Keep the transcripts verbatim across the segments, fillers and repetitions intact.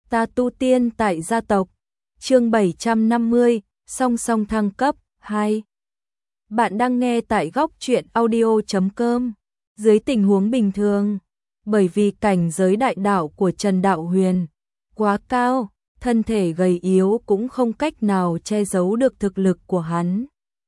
Ta tu tiên tại gia tộc. Chương bảy trăm năm mươi, song song thăng cấp hai. Bạn đang nghe tại góc truyện audio chấm com. Dưới tình huống bình thường, bởi vì cảnh giới đại đạo của Trần Đạo Huyền quá cao, thân thể gầy yếu cũng không cách nào che giấu được thực lực của hắn.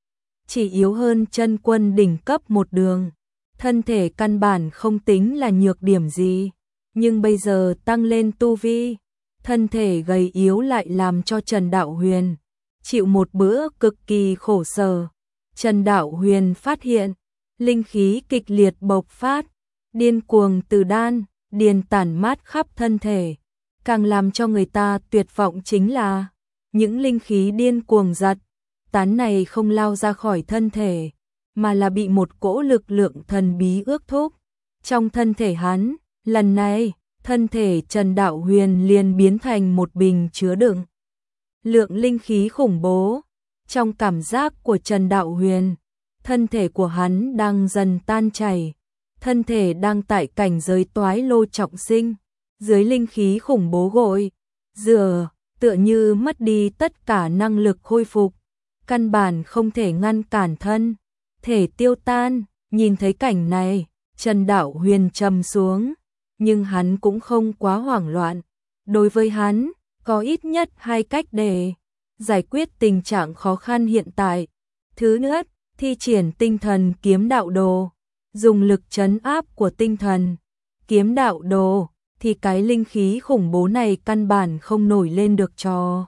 Chỉ yếu hơn chân quân đỉnh cấp một đường, thân thể căn bản không tính là nhược điểm gì, nhưng bây giờ tăng lên tu vi, thân thể gầy yếu lại làm cho Trần Đạo Huyền chịu một bữa cực kỳ khổ sở. Trần Đạo Huyền phát hiện, linh khí kịch liệt bộc phát, điên cuồng từ đan, điền tản mát khắp thân thể. Càng làm cho người ta tuyệt vọng chính là, những linh khí điên cuồng giật, tán này không lao ra khỏi thân thể, mà là bị một cỗ lực lượng thần bí ước thúc. Trong thân thể hắn, lần này, thân thể Trần Đạo Huyền liền biến thành một bình chứa đựng lượng linh khí khủng bố. Trong cảm giác của Trần Đạo Huyền, thân thể của hắn đang dần tan chảy, thân thể đang tại cảnh giới toái lô trọng sinh, dưới linh khí khủng bố gội rửa, tựa như mất đi tất cả năng lực khôi phục, căn bản không thể ngăn cản thân thể tiêu tan. Nhìn thấy cảnh này, Trần Đạo Huyền trầm xuống, nhưng hắn cũng không quá hoảng loạn. Đối với hắn, có ít nhất hai cách để giải quyết tình trạng khó khăn hiện tại. Thứ nhất, thi triển tinh thần kiếm đạo đồ, dùng lực trấn áp của tinh thần kiếm đạo đồ, thì cái linh khí khủng bố này căn bản không nổi lên được trò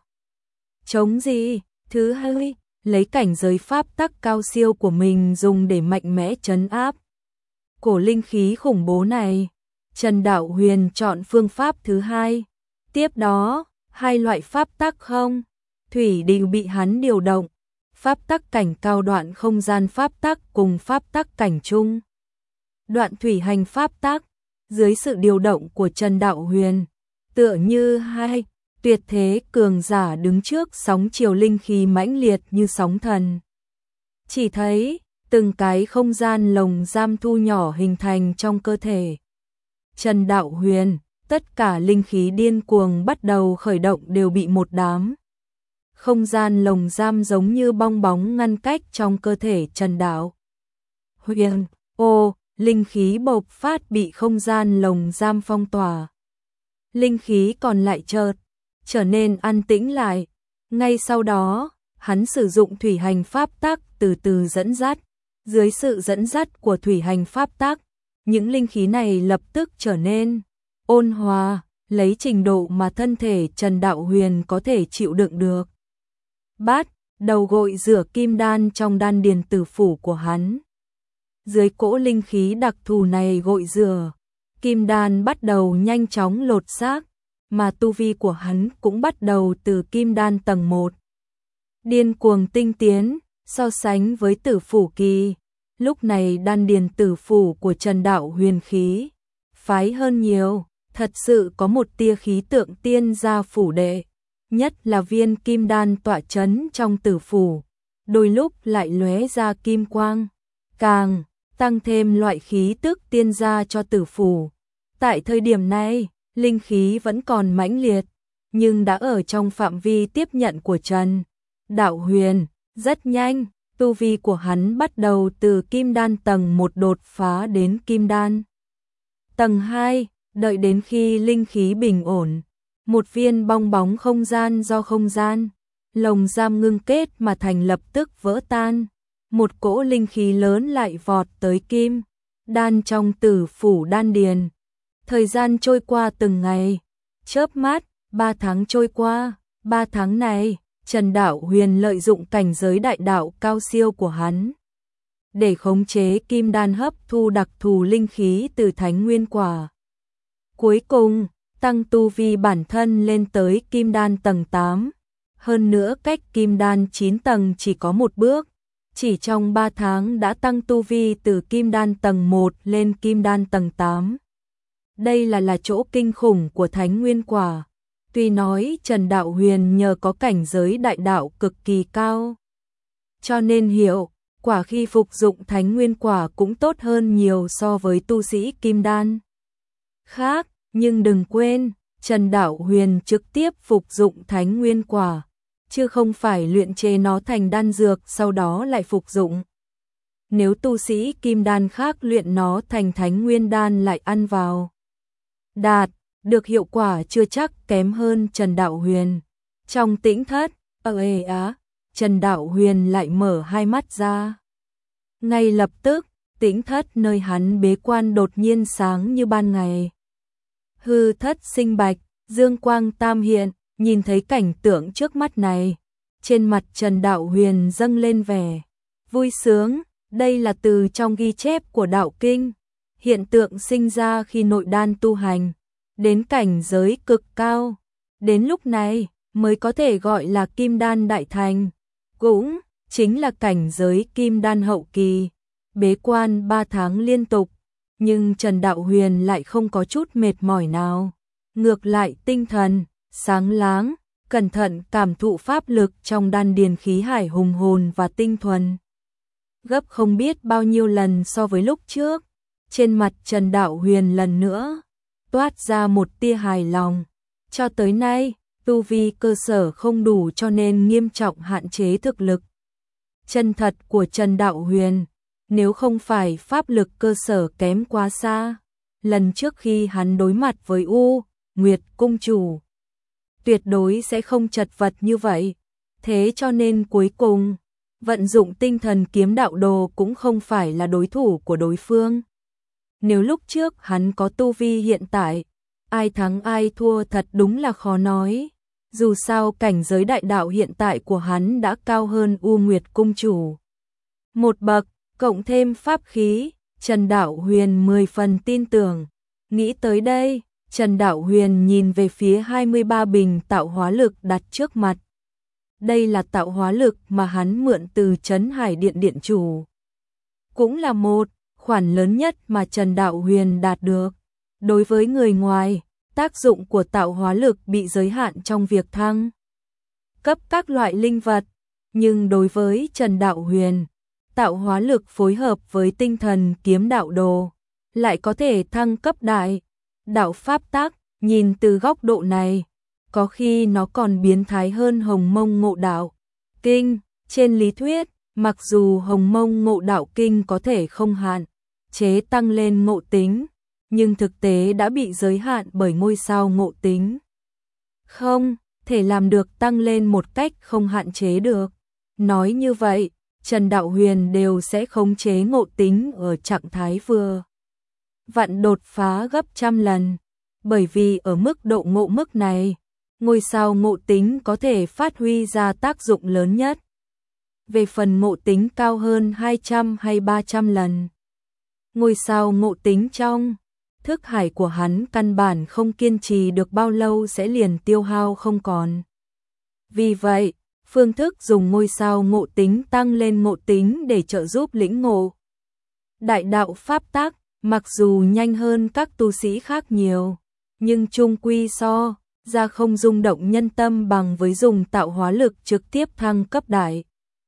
chống gì. Thứ hai, lấy cảnh giới pháp tắc cao siêu của mình dùng để mạnh mẽ trấn áp cổ linh khí khủng bố này. Trần Đạo Huyền chọn phương pháp thứ hai. Tiếp đó, hai loại pháp tắc không thủy đều bị hắn điều động. Pháp tắc cảnh cao đoạn không gian pháp tắc cùng pháp tắc cảnh trung đoạn thủy hành pháp tắc, dưới sự điều động của Trần Đạo Huyền, tựa như hai tuyệt thế cường giả đứng trước sóng chiều linh khí mãnh liệt như sóng thần. Chỉ thấy từng cái không gian lồng giam thu nhỏ hình thành trong cơ thể Trần Đạo Huyền, tất cả linh khí điên cuồng bắt đầu khởi động, đều bị một đám không gian lồng giam giống như bong bóng ngăn cách trong cơ thể Trần Đạo Huyền. Ô, linh khí bộc phát bị không gian lồng giam phong tỏa. Linh khí còn lại chợt trở nên an tĩnh lại. Ngay sau đó, hắn sử dụng thủy hành pháp tắc từ từ dẫn dắt. Dưới sự dẫn dắt của thủy hành pháp tắc, những linh khí này lập tức trở nên ôn hòa, lấy trình độ mà thân thể Trần Đạo Huyền có thể chịu đựng được. Bát đầu gội rửa kim đan trong đan điền tử phủ của hắn. Dưới cỗ linh khí đặc thù này gội rửa, kim đan bắt đầu nhanh chóng lột xác, mà tu vi của hắn cũng bắt đầu từ kim đan tầng một điên cuồng tinh tiến. So sánh với tử phủ kỳ, lúc này đan điền tử phủ của Trần Đạo Huyền khí phái hơn nhiều, thật sự có một tia khí tượng tiên gia phủ đệ, nhất là viên kim đan tọa chấn trong tử phủ, đôi lúc lại lóe ra kim quang, càng tăng thêm loại khí tức tiên gia cho tử phủ. Tại thời điểm này, linh khí vẫn còn mãnh liệt, nhưng đã ở trong phạm vi tiếp nhận của Trần Đạo Huyền. Rất nhanh, tu vi của hắn bắt đầu từ kim đan tầng một đột phá đến kim đan tầng hai, đợi đến khi linh khí bình ổn, một viên bong bóng không gian do không gian lồng giam ngưng kết mà thành lập tức vỡ tan. Một cỗ linh khí lớn lại vọt tới kim đan trong tử phủ đan điền. Thời gian trôi qua từng ngày, chớp mắt, ba tháng trôi qua. Ba tháng này, Trần Đạo Huyền lợi dụng cảnh giới đại đạo cao siêu của hắn để khống chế kim đan hấp thu đặc thù linh khí từ thánh nguyên quả. Cuối cùng, tăng tu vi bản thân lên tới kim đan tầng tám. Hơn nữa cách kim đan chín tầng chỉ có một bước. Chỉ trong ba tháng đã tăng tu vi từ kim đan tầng một lên kim đan tầng tám. Đây là là chỗ kinh khủng của thánh nguyên quả. Tuy nói Trần Đạo Huyền nhờ có cảnh giới đại đạo cực kỳ cao, cho nên hiệu quả khi phục dụng thánh nguyên quả cũng tốt hơn nhiều so với tu sĩ kim đan khác. Nhưng đừng quên, Trần Đạo Huyền trực tiếp phục dụng Thánh Nguyên Quả, chứ không phải luyện chế nó thành đan dược sau đó lại phục dụng. Nếu tu sĩ kim đan khác luyện nó thành Thánh Nguyên đan lại ăn vào, đạt được hiệu quả chưa chắc kém hơn Trần Đạo Huyền. Trong tĩnh thất, ơ ê á, Trần Đạo Huyền lại mở hai mắt ra. Ngay lập tức, tĩnh thất nơi hắn bế quan đột nhiên sáng như ban ngày. Hư thất sinh bạch, dương quang tam hiện, nhìn thấy cảnh tượng trước mắt này, trên mặt Trần Đạo Huyền dâng lên vẻ vui sướng. Đây là từ trong ghi chép của đạo kinh, hiện tượng sinh ra khi nội đan tu hành đến cảnh giới cực cao, đến lúc này mới có thể gọi là kim đan đại thành, cũng chính là cảnh giới kim đan hậu kỳ. Bế quan ba tháng liên tục, nhưng Trần Đạo Huyền lại không có chút mệt mỏi nào, ngược lại tinh thần sáng láng, cẩn thận cảm thụ pháp lực trong đan điền khí hải hùng hồn và tinh thuần, gấp không biết bao nhiêu lần so với lúc trước. Trên mặt Trần Đạo Huyền lần nữa toát ra một tia hài lòng. Cho tới nay, tu vi cơ sở không đủ cho nên nghiêm trọng hạn chế thực lực chân thật của Trần Đạo Huyền. Nếu không phải pháp lực cơ sở kém quá xa, lần trước khi hắn đối mặt với U Nguyệt Cung Chủ, tuyệt đối sẽ không chật vật như vậy. Thế cho nên cuối cùng, vận dụng tinh thần kiếm đạo đồ cũng không phải là đối thủ của đối phương. Nếu lúc trước hắn có tu vi hiện tại, ai thắng ai thua thật đúng là khó nói. Dù sao cảnh giới đại đạo hiện tại của hắn đã cao hơn U Nguyệt Cung Chủ một bậc, cộng thêm pháp khí, Trần Đạo Huyền mười phần tin tưởng. Nghĩ tới đây, Trần Đạo Huyền nhìn về phía hai mươi ba bình tạo hóa lực đặt trước mặt. Đây là tạo hóa lực mà hắn mượn từ Trấn Hải Điện Điện Chủ, cũng là một khoản lớn nhất mà Trần Đạo Huyền đạt được. Đối với người ngoài, tác dụng của tạo hóa lực bị giới hạn trong việc thăng cấp các loại linh vật, nhưng đối với Trần Đạo Huyền, tạo hóa lực phối hợp với tinh thần kiếm đạo đồ lại có thể thăng cấp đại đạo pháp tắc. Nhìn từ góc độ này, có khi nó còn biến thái hơn Hồng Mông Ngộ Đạo Kinh. Trên lý thuyết, mặc dù Hồng Mông Ngộ Đạo Kinh có thể không hạn chế tăng lên ngộ tính, nhưng thực tế đã bị giới hạn bởi ngôi sao ngộ tính, không thể làm được tăng lên một cách không hạn chế được. Nói như vậy, Trần Đạo Huyền đều sẽ khống chế ngộ tính ở trạng thái vừa vặn đột phá gấp trăm lần, bởi vì ở mức độ ngộ mức này, ngôi sao ngộ tính có thể phát huy ra tác dụng lớn nhất. Về phần ngộ tính cao hơn hai trăm hay ba trăm lần, ngôi sao ngộ tính trong thức hải của hắn căn bản không kiên trì được bao lâu sẽ liền tiêu hao không còn. Vì vậy, phương thức dùng ngôi sao ngộ tính tăng lên ngộ tính để trợ giúp lĩnh ngộ đại đạo pháp tắc, mặc dù nhanh hơn các tu sĩ khác nhiều, nhưng chung quy so ra không rung động nhân tâm bằng với dùng tạo hóa lực trực tiếp thăng cấp đại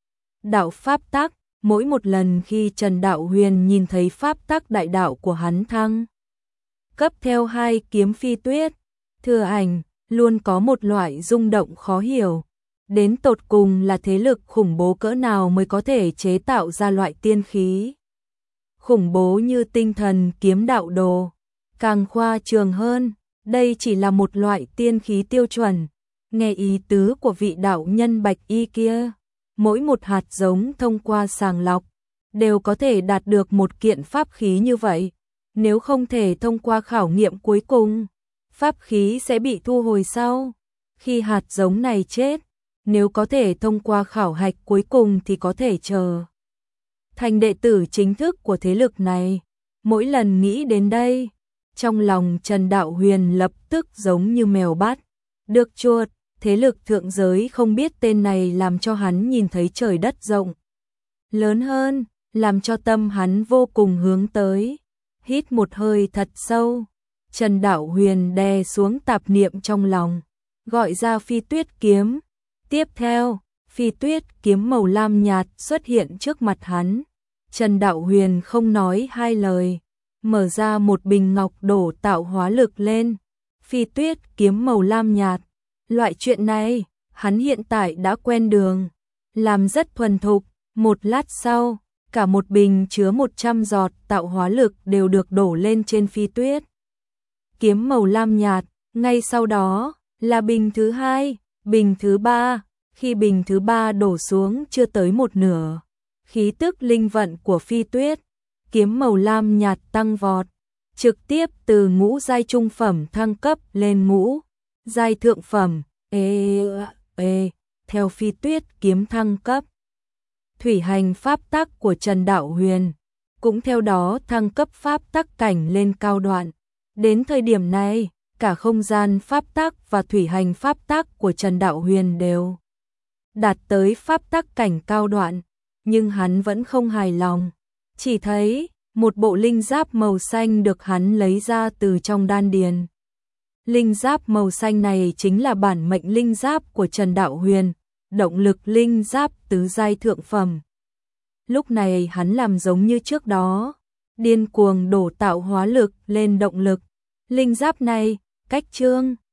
đạo pháp tắc. Mỗi một lần khi Trần Đạo Huyền nhìn thấy pháp tắc đại đạo của hắn thăng cấp theo hai kiếm phi tuyết, thừa ảnh, luôn có một loại rung động khó hiểu. Đến tột cùng là thế lực khủng bố cỡ nào mới có thể chế tạo ra loại tiên khí khủng bố như tinh thần kiếm đạo đồ. Càng khoa trương hơn, đây chỉ là một loại tiên khí tiêu chuẩn. Nghe ý tứ của vị đạo nhân bạch y kia, mỗi một hạt giống thông qua sàng lọc đều có thể đạt được một kiện pháp khí như vậy. Nếu không thể thông qua khảo nghiệm cuối cùng, pháp khí sẽ bị thu hồi sau khi hạt giống này chết. Nếu có thể thông qua khảo hạch cuối cùng thì có thể chờ thành đệ tử chính thức của thế lực này. Mỗi lần nghĩ đến đây, trong lòng Trần Đạo Huyền lập tức giống như mèo bắt được chuột. Thế lực thượng giới không biết tên này làm cho hắn nhìn thấy trời đất rộng lớn hơn, làm cho tâm hắn vô cùng hướng tới. Hít một hơi thật sâu, Trần Đạo Huyền đè xuống tạp niệm trong lòng, gọi ra phi tuyết kiếm. Tiếp theo, phi tuyết kiếm màu lam nhạt xuất hiện trước mặt hắn. Trần Đạo Huyền không nói hai lời, mở ra một bình ngọc đổ tạo hóa lực lên. phi tuyết kiếm màu lam nhạt. Loại chuyện này, hắn hiện tại đã quen đường, làm rất thuần thục. Một lát sau, cả một bình chứa một trăm giọt tạo hóa lực đều được đổ lên trên phi tuyết kiếm màu lam nhạt. Ngay sau đó là bình thứ hai, bình thứ ba. Khi bình thứ ba đổ xuống chưa tới một nửa, khí tức linh vận của phi tuyết kiếm màu lam nhạt tăng vọt, trực tiếp từ ngũ giai trung phẩm thăng cấp lên ngũ giai thượng phẩm. Ê, ê, theo phi tuyết kiếm thăng cấp, thủy hành pháp tắc của Trần Đạo Huyền cũng theo đó thăng cấp pháp tắc cảnh lên cao đoạn. Đến thời điểm này, cả không gian pháp tắc và thủy hành pháp tắc của Trần Đạo Huyền đều đạt tới pháp tắc cảnh cao đoạn, nhưng hắn vẫn không hài lòng, chỉ thấy một bộ linh giáp màu xanh được hắn lấy ra từ trong đan điền. Linh giáp màu xanh này chính là bản mệnh linh giáp của Trần Đạo Huyền, động lực linh giáp tứ giai thượng phẩm. Lúc này hắn làm giống như trước đó, điên cuồng đổ tạo hóa lực lên động lực linh giáp này, cách chương